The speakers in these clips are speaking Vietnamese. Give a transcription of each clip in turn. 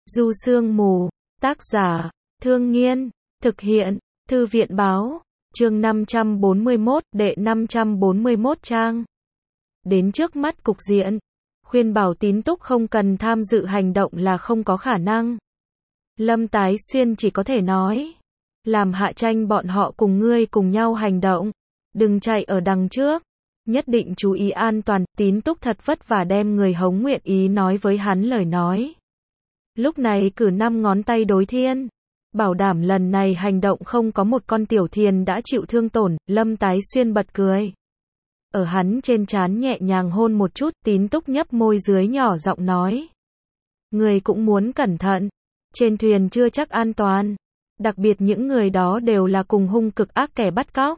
Du Sương Mù, tác giả, Thương Nghiên, thực hiện, Thư viện Báo, chương 541, đệ 541 trang. Đến trước mắt cục diện, khuyên bảo Tín Túc không cần tham dự hành động là không có khả năng. Lâm Tái Xuyên chỉ có thể nói, làm Hạ Tranh bọn họ cùng ngươi cùng nhau hành động, đừng chạy ở đằng trước, nhất định chú ý an toàn. Tín Túc thật vất vả đem người hống nguyện ý nói với hắn lời nói. Lúc này cử 5 ngón tay đối thiên, bảo đảm lần này hành động không có một con tiểu thiền đã chịu thương tổn. Lâm Tái Xuyên bật cười, ở hắn trên trán nhẹ nhàng hôn một chút. Tín Túc nhấp môi dưới nhỏ giọng nói, người cũng muốn cẩn thận, trên thuyền chưa chắc an toàn, đặc biệt những người đó đều là cùng hung cực ác kẻ bắt cóc,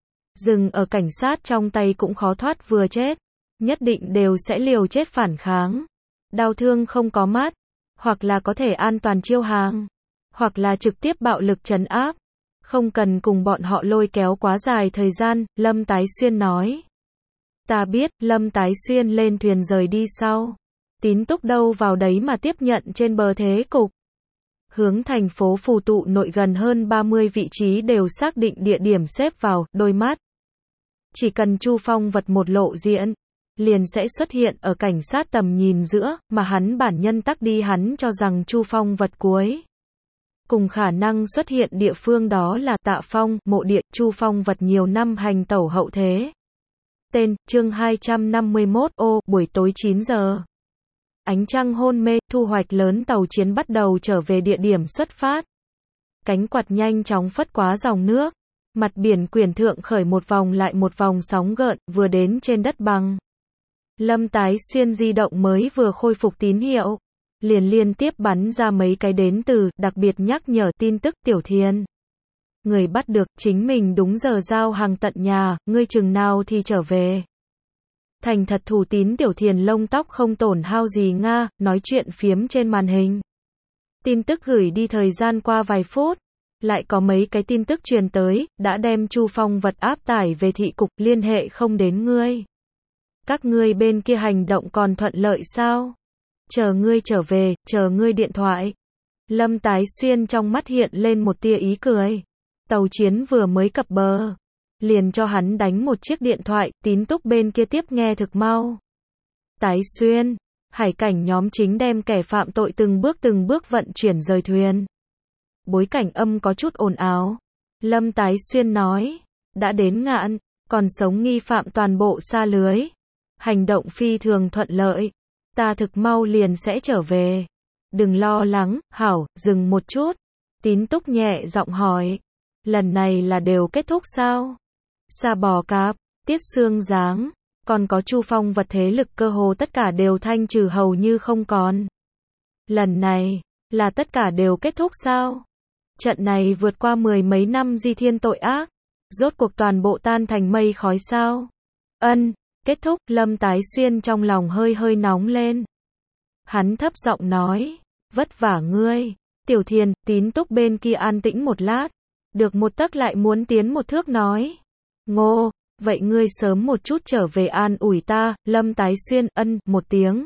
dừng ở cảnh sát trong tay cũng khó thoát vừa chết, nhất định đều sẽ liều chết phản kháng, đau thương không có mắt, hoặc là có thể an toàn chiêu hàng, hoặc là trực tiếp bạo lực trấn áp, không cần cùng bọn họ lôi kéo quá dài thời gian. Lâm Tái Xuyên nói, ta biết. Lâm Tái Xuyên lên thuyền rời đi sau, Tín Túc đâu vào đấy mà tiếp nhận trên bờ thế cục, hướng thành phố Phù Tụ nội gần hơn 30 vị trí đều xác định địa điểm xếp vào, đôi mắt. Chỉ cần Chu Phong Vật một lộ diện, liền sẽ xuất hiện ở cảnh sát tầm nhìn giữa, mà hắn bản nhân tắc đi hắn cho rằng Chu Phong Vật cuối cùng khả năng xuất hiện địa phương đó là Tạ Phong, mộ địa. Chu Phong Vật nhiều năm hành tẩu hậu thế. Tên, chương 251, buổi tối 9 giờ. Ánh trăng hôn mê, thu hoạch lớn, tàu chiến bắt đầu trở về địa điểm xuất phát. Cánh quạt nhanh chóng phất quá dòng nước, mặt biển quyển thượng khởi một vòng lại một vòng sóng gợn, vừa đến trên đất bằng. Lâm Tái Xuyên di động mới vừa khôi phục tín hiệu, liền liên tiếp bắn ra mấy cái đến từ, đặc biệt nhắc nhở tin tức. Tiểu Thiền, người bắt được, chính mình đúng giờ giao hàng tận nhà, ngươi chừng nào thì trở về. Thành thật thủ tín. Tiểu Thiền lông tóc không tổn hao gì nga, nói chuyện phiếm trên màn hình. Tin tức gửi đi thời gian qua vài phút, lại có mấy cái tin tức truyền tới, đã đem Chu Phong Vật áp tải về thị cục, liên hệ không đến ngươi. Các ngươi bên kia hành động còn thuận lợi sao? Chờ ngươi trở về, chờ ngươi điện thoại. Lâm Tái Xuyên trong mắt hiện lên một tia ý cười. Tàu chiến vừa mới cập bờ, liền cho hắn đánh một chiếc điện thoại. Tín Túc bên kia tiếp nghe thực mau. Tái Xuyên, hải cảnh nhóm chính đem kẻ phạm tội từng bước vận chuyển rời thuyền. Bối cảnh âm có chút ồn ào. Lâm Tái Xuyên nói, đã đến ngạn, còn sống nghi phạm toàn bộ sa lưới. Hành động phi thường thuận lợi, ta thực mau liền sẽ trở về. Đừng lo lắng. Hảo, dừng một chút. Tín Túc nhẹ giọng hỏi, lần này là đều kết thúc sao? Sa Bò Cạp, Tiết Xương Giáng, còn có Chu Phong Vật thế lực cơ hồ tất cả đều thanh trừ hầu như không còn. Lần này, là tất cả đều kết thúc sao? Trận này vượt qua 10 mấy năm di thiên tội ác, rốt cuộc toàn bộ tan thành mây khói sao? Ân, kết thúc. Lâm Tái Xuyên trong lòng hơi hơi nóng lên. Hắn thấp giọng nói, vất vả ngươi, Tiểu Thiền. Tín Túc bên kia an tĩnh một lát, được một tấc lại muốn tiến một thước nói, Ngô, vậy ngươi sớm một chút trở về an ủi ta. Lâm Tái Xuyên, ân, một tiếng.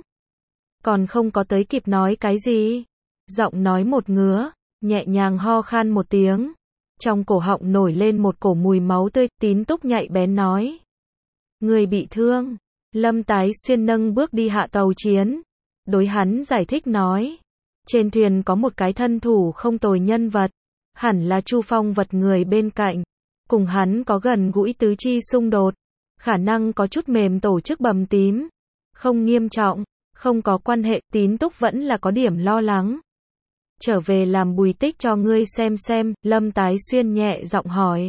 Còn không có tới kịp nói cái gì, giọng nói một ngứa, nhẹ nhàng ho khan một tiếng, trong cổ họng nổi lên một cổ mùi máu tươi. Tín Túc nhạy bén nói, người bị thương. Lâm Tái Xuyên nâng bước đi hạ tàu chiến, đối hắn giải thích nói, trên thuyền có một cái thân thủ không tồi nhân vật, hẳn là Chu Phong Vật người bên cạnh, cùng hắn có gần gũi tứ chi xung đột, khả năng có chút mềm tổ chức bầm tím, không nghiêm trọng, không có quan hệ. Tín Túc vẫn là có điểm lo lắng. Trở về làm Bùi Tích cho ngươi xem. Lâm Tái Xuyên nhẹ giọng hỏi,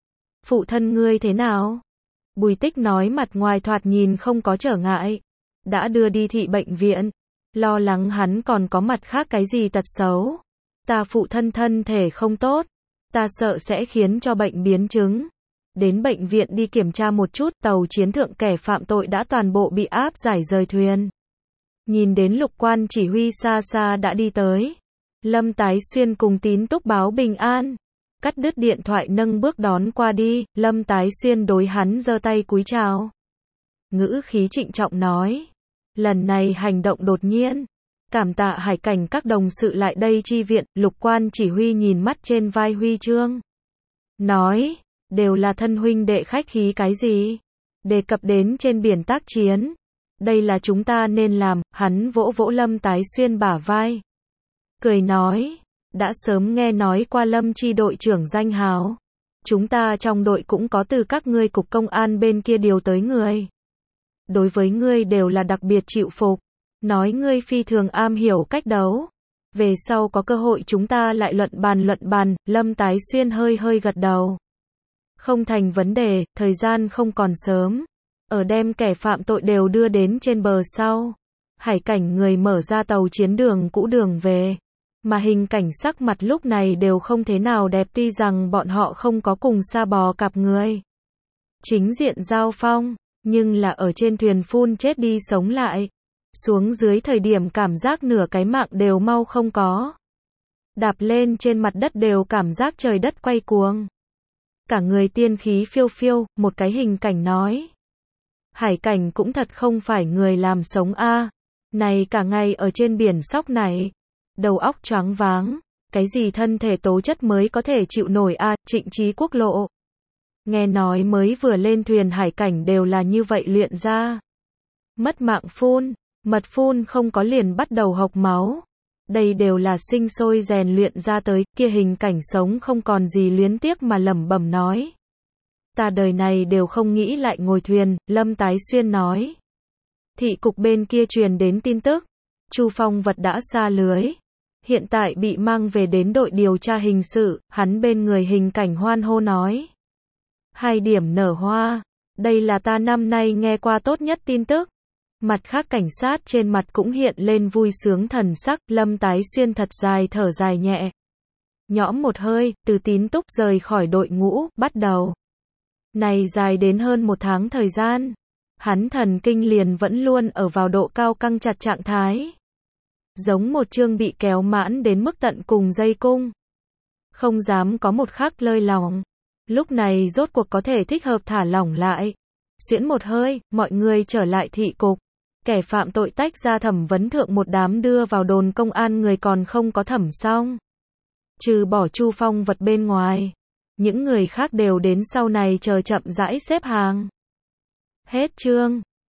phụ thân ngươi thế nào? Bùi Tích nói mặt ngoài thoạt nhìn không có trở ngại, đã đưa đi thị bệnh viện, lo lắng hắn còn có mặt khác cái gì tật xấu. Ta phụ thân thân thể không tốt, ta sợ sẽ khiến cho bệnh biến chứng. Đến bệnh viện đi kiểm tra một chút. Tàu chiến thượng kẻ phạm tội đã toàn bộ bị áp giải rời thuyền. Nhìn đến Lục Quan chỉ huy xa xa đã đi tới, Lâm Tái Xuyên cùng Tín Túc báo bình an, cắt đứt điện thoại nâng bước đón qua đi. Lâm Tái Xuyên đối hắn giơ tay cúi chào, ngữ khí trịnh trọng nói, lần này hành động đột nhiên, Cảm tạ Hải Cảnh các đồng sự lại đây chi viện, Lục Quan chỉ huy nhìn mắt trên vai huy chương. Nói, đều là thân huynh đệ khách khí cái gì? Đề cập đến trên biển tác chiến. Đây là chúng ta nên làm, hắn vỗ vỗ Lâm Tái Xuyên bả vai. Cười nói, đã sớm nghe nói qua Lâm chi đội trưởng danh hào. Chúng ta trong đội cũng có từ các ngươi cục công an bên kia điều tới người. Đối với ngươi đều là đặc biệt chịu phục. Nói ngươi phi thường am hiểu cách đấu. Về sau có cơ hội chúng ta lại luận bàn, Lâm Tái Xuyên hơi hơi gật đầu. Không thành vấn đề, thời gian không còn sớm. Ở đem kẻ phạm tội đều đưa đến trên bờ sau. Hải Cảnh người mở ra tàu chiến đường cũ đường về. Mà hình cảnh sắc mặt lúc này đều không thế nào đẹp tuy rằng bọn họ không có cùng sa bò cặp người. Chính diện giao phong, nhưng là ở trên thuyền phun chết đi sống lại. Xuống dưới thời điểm cảm giác nửa cái mạng đều mau không có. Đạp lên trên mặt đất đều cảm giác trời đất quay cuồng. Cả người tiên khí phiêu phiêu, một cái hình cảnh nói. Hải Cảnh cũng thật không phải người làm sống a. Này cả ngày ở trên biển sóc này. Đầu óc choáng váng. Cái gì thân thể tố chất mới có thể chịu nổi a, Trịnh Chí Quốc lộ. Nghe nói mới vừa lên thuyền Hải Cảnh đều là như vậy luyện ra. Mất mạng phun, mật phun không có liền bắt đầu hộc máu. Đây đều là sinh sôi rèn luyện ra tới, kia hình cảnh sống không còn gì luyến tiếc mà lẩm bẩm nói. Ta đời này đều không nghĩ lại ngồi thuyền, Lâm Tái Xuyên nói. Thị cục bên kia truyền đến tin tức, Chu Phong Vật đã xa lưới. Hiện tại bị mang về đến đội điều tra hình sự, hắn bên người hình cảnh hoan hô nói. 2 điểm nở hoa, đây là ta năm nay nghe qua tốt nhất tin tức. Mặt khác cảnh sát trên mặt cũng hiện lên vui sướng thần sắc, Lâm Tái Xuyên thật dài thở dài nhẹ. Nhõm một hơi, từ Tín Túc rời khỏi đội ngũ, bắt đầu. Này dài đến hơn 1 tháng thời gian. Hắn thần kinh liền vẫn luôn ở vào độ cao căng chặt trạng thái. Giống một chương bị kéo mãn đến mức tận cùng dây cung. Không dám có một khắc lơi lỏng. Lúc này rốt cuộc có thể thích hợp thả lỏng lại. Xuyễn một hơi, mọi người trở lại thị cục. Kẻ phạm tội tách ra thẩm vấn thượng một đám đưa vào đồn công an người còn không có thẩm xong. Trừ bỏ Chu Phong Vật bên ngoài. Những người khác đều đến sau này chờ chậm rãi xếp hàng. Hết chương.